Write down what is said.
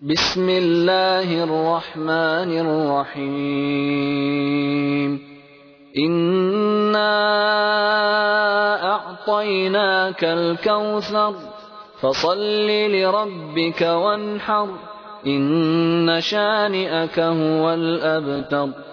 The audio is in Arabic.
بسم الله الرحمن الرحيم إنا أعطيناك الكوثر فصل لربك وانحر إن شانئك هو الأبتر